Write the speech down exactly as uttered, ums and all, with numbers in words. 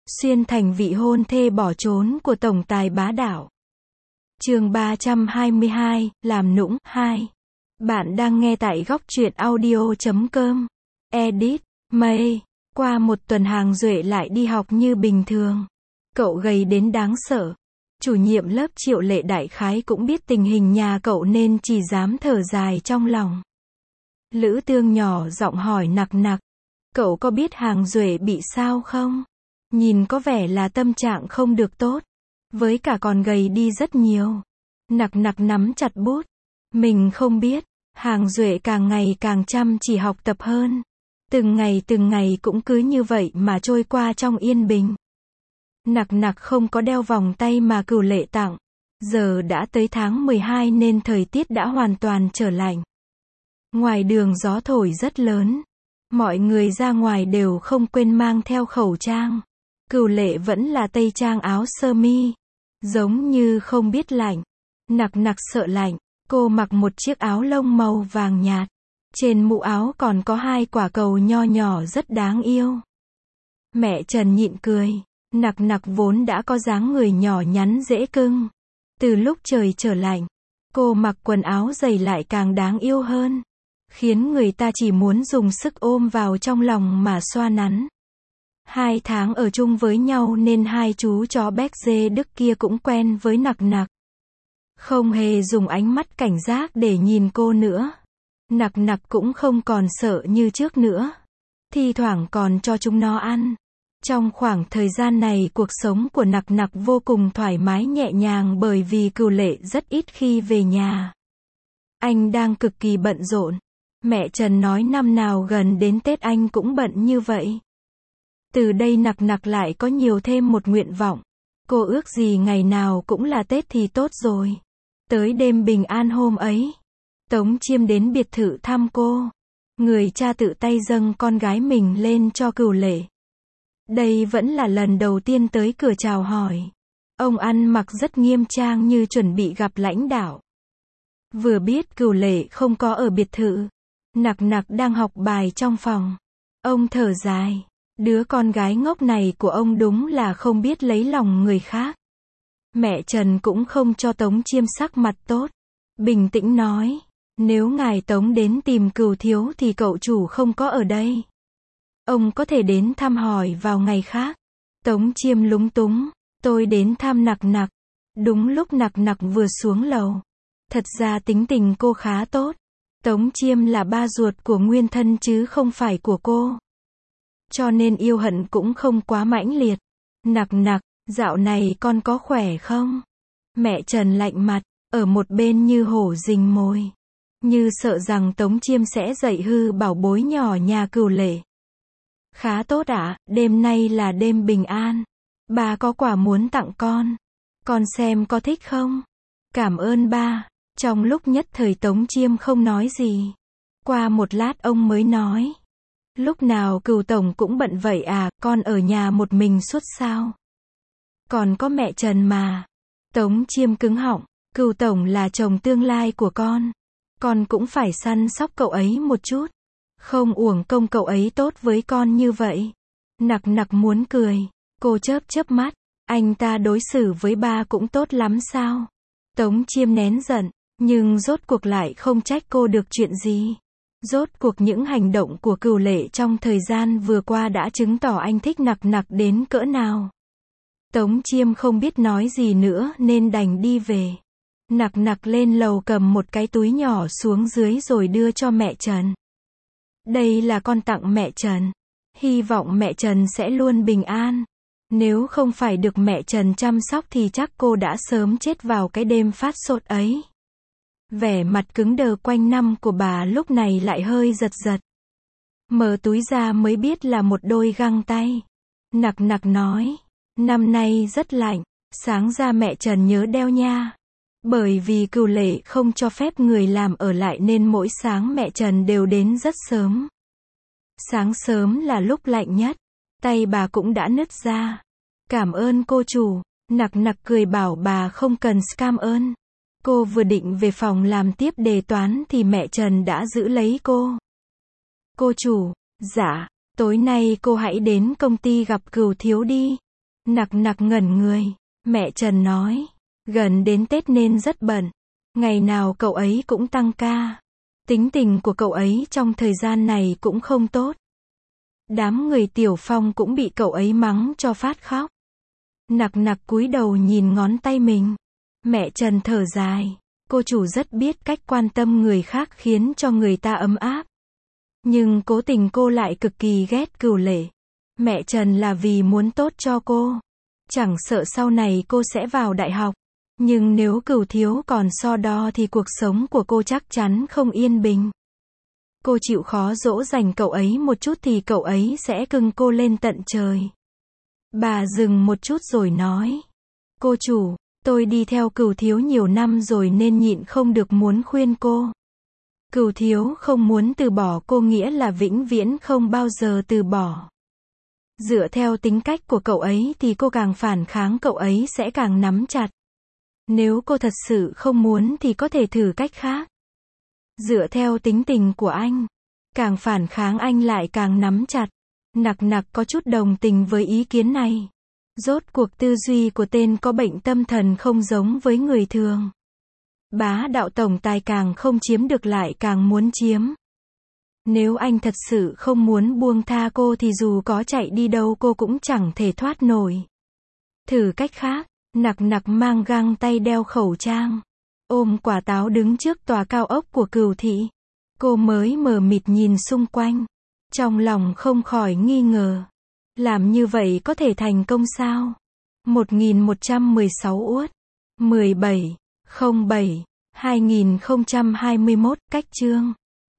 Xuyên thành vị hôn thê bỏ trốn của tổng tài bá đạo. Chương ba trăm hai mươi hai, làm nũng, hai. Bạn đang nghe tại góc truyện audio chấm com. Edit, May. Qua một tuần Hàng Duệ lại đi học như bình thường. Cậu gầy đến đáng sợ. Chủ nhiệm lớp Triệu Lệ đại khái cũng biết tình hình nhà cậu nên chỉ dám thở dài trong lòng. Lữ Tương nhỏ giọng hỏi nặc nặc. Cậu có biết Hàng Duệ bị sao không? Nhìn có vẻ là tâm trạng không được tốt. Với cả còn gầy đi rất nhiều. Nặc nặc nắm chặt bút. Mình không biết. Hàng Duệ càng ngày càng chăm chỉ học tập hơn. Từng ngày từng ngày cũng cứ như vậy mà trôi qua trong yên bình. Nặc nặc không có đeo vòng tay mà Cửu Lệ tặng. Giờ đã tới tháng mười hai nên thời tiết đã hoàn toàn trở lạnh. Ngoài đường gió thổi rất lớn. Mọi người ra ngoài đều không quên mang theo khẩu trang. Cửu Lệ vẫn là tây trang áo sơ mi. Giống như không biết lạnh. Nặc nặc sợ lạnh. Cô mặc một chiếc áo lông màu vàng nhạt. Trên mũ áo còn có hai quả cầu nho nhỏ rất đáng yêu. Mẹ Trần nhịn cười. Nặc nặc vốn đã có dáng người nhỏ nhắn dễ cưng. Từ lúc trời trở lạnh, cô mặc quần áo dày lại càng đáng yêu hơn. Khiến người ta chỉ muốn dùng sức ôm vào trong lòng mà xoa nắn. Hai tháng ở chung với nhau nên hai chú chó béc dê Đức kia cũng quen với nặc nặc. Không hề dùng ánh mắt cảnh giác để nhìn cô nữa. Nặc nặc cũng không còn sợ như trước nữa. Thi thoảng còn cho chúng nó ăn. Trong khoảng thời gian này cuộc sống của nặc nặc vô cùng thoải mái nhẹ nhàng bởi vì Cửu Lệ rất ít khi về nhà. Anh đang cực kỳ bận rộn. Mẹ Trần nói năm nào gần đến Tết anh cũng bận như vậy. Từ đây nặc nặc lại có nhiều thêm một nguyện vọng. Cô ước gì ngày nào cũng là Tết thì tốt rồi. Tới đêm bình an hôm ấy, Tống Chiêm đến biệt thự thăm cô. Người cha tự tay dâng con gái mình lên cho Cửu Lệ. Đây vẫn là lần đầu tiên tới cửa chào hỏi. Ông ăn mặc rất nghiêm trang như chuẩn bị gặp lãnh đạo. Vừa biết Cửu Lệ không có ở biệt thự, nặc nặc đang học bài trong phòng. Ông thở dài. Đứa con gái ngốc này của ông đúng là không biết lấy lòng người khác. Mẹ Trần cũng không cho Tống Chiêm sắc mặt tốt. Bình tĩnh nói. Nếu ngài Tống đến tìm Cửu thiếu thì cậu chủ không có ở đây. Ông có thể đến thăm hỏi vào ngày khác. Tống Chiêm lúng túng. Tôi đến thăm nặc nặc. Đúng lúc nặc nặc vừa xuống lầu. Thật ra tính tình cô khá tốt. Tống Chiêm là ba ruột của nguyên thân chứ không phải của cô. Cho nên yêu hận cũng không quá mãnh liệt. Nặc nặc, dạo này con có khỏe không? Mẹ Trần lạnh mặt, ở một bên như hổ rình mồi. Như sợ rằng Tống Chiêm sẽ dạy hư bảo bối nhỏ nhà Cửu Lệ. Khá tốt ạ, đêm nay là đêm bình an. Ba có quà muốn tặng con. Con xem có thích không? Cảm ơn ba. Trong lúc nhất thời Tống Chiêm không nói gì. Qua một lát ông mới nói. Lúc nào Cửu tổng cũng bận vậy à, con ở nhà một mình suốt sao? Còn có mẹ Trần mà. Tống Chiêm cứng họng. Cửu tổng là chồng tương lai của con. Con cũng phải săn sóc cậu ấy một chút. Không uổng công cậu ấy tốt với con như vậy. Nặc nặc muốn cười. Cô chớp chớp mắt. Anh ta đối xử với ba cũng tốt lắm sao? Tống Chiêm nén giận. Nhưng rốt cuộc lại không trách cô được chuyện gì. Rốt cuộc những hành động của Cửu Lệ trong thời gian vừa qua đã chứng tỏ anh thích nặc nặc đến cỡ nào. Tống Chiêm không biết nói gì nữa nên đành đi về. Nặc nặc lên lầu cầm một cái túi nhỏ xuống dưới rồi đưa cho mẹ Trần. Đây là con tặng mẹ Trần. Hy vọng mẹ Trần sẽ luôn bình an. Nếu không phải được mẹ Trần chăm sóc thì chắc cô đã sớm chết vào cái đêm phát sốt ấy. Vẻ mặt cứng đờ quanh năm của bà lúc này lại hơi giật giật. Mở túi ra mới biết là một đôi găng tay. Nặc nặc nói. Năm nay rất lạnh. Sáng ra mẹ Trần nhớ đeo nha. Bởi vì Cửu Lệ không cho phép người làm ở lại nên mỗi sáng mẹ Trần đều đến rất sớm. Sáng sớm là lúc lạnh nhất. Tay bà cũng đã nứt ra. Cảm ơn cô chủ. Nặc nặc cười bảo bà không cần cảm ơn. Cô vừa định về phòng làm tiếp đề toán thì mẹ Trần đã giữ lấy cô. Cô chủ, dạ, tối nay cô hãy đến công ty gặp Cửu thiếu đi. Nặc nặc ngẩn người. Mẹ Trần nói. Gần đến Tết nên rất bận. Ngày nào cậu ấy cũng tăng ca. Tính tình của cậu ấy trong thời gian này cũng không tốt. Đám người Tiểu Phong cũng bị cậu ấy mắng cho phát khóc. Nặc nặc cúi đầu nhìn ngón tay mình. Mẹ Trần thở dài. Cô chủ rất biết cách quan tâm người khác khiến cho người ta ấm áp. Nhưng cố tình cô lại cực kỳ ghét Cửu Lệ. Mẹ Trần là vì muốn tốt cho cô. Chẳng sợ sau này cô sẽ vào đại học. Nhưng nếu Cửu Thiếu còn so đo thì cuộc sống của cô chắc chắn không yên bình. Cô chịu khó dỗ dành cậu ấy một chút thì cậu ấy sẽ cưng cô lên tận trời. Bà dừng một chút rồi nói. Cô chủ, tôi đi theo Cửu Thiếu nhiều năm rồi nên nhịn không được muốn khuyên cô. Cửu Thiếu không muốn từ bỏ cô nghĩa là vĩnh viễn không bao giờ từ bỏ. Dựa theo tính cách của cậu ấy thì cô càng phản kháng cậu ấy sẽ càng nắm chặt. Nếu cô thật sự không muốn thì có thể thử cách khác. Dựa theo tính tình của anh, càng phản kháng anh lại càng nắm chặt. Nặc nặc có chút đồng tình với ý kiến này. Rốt cuộc tư duy của tên có bệnh tâm thần không giống với người thường. Bá đạo tổng tài càng không chiếm được lại càng muốn chiếm. Nếu anh thật sự không muốn buông tha cô thì dù có chạy đi đâu cô cũng chẳng thể thoát nổi. Thử cách khác. Nặc nặc mang găng tay đeo khẩu trang. Ôm quả táo đứng trước tòa cao ốc của Cửu thị. Cô mới mờ mịt nhìn xung quanh. Trong lòng không khỏi nghi ngờ. Làm như vậy có thể thành công sao? một nghìn một trăm mười sáu Uất. mười bảy, không bảy, hai nghìn không trăm hai mươi mốt, cách chương.